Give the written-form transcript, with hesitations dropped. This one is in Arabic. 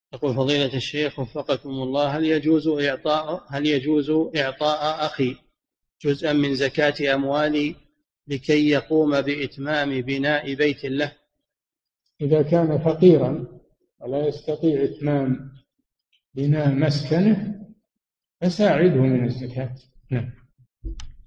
يقول فضيلة الشيخ وفقكم الله، هل يجوز إعطاء أخي جزءا من زكاة أموالي لكي يقوم بإتمام بناء بيت له؟ إذا كان فقيرا ولا يستطيع إتمام بناء مسكنه فساعده من الزكاة. نعم.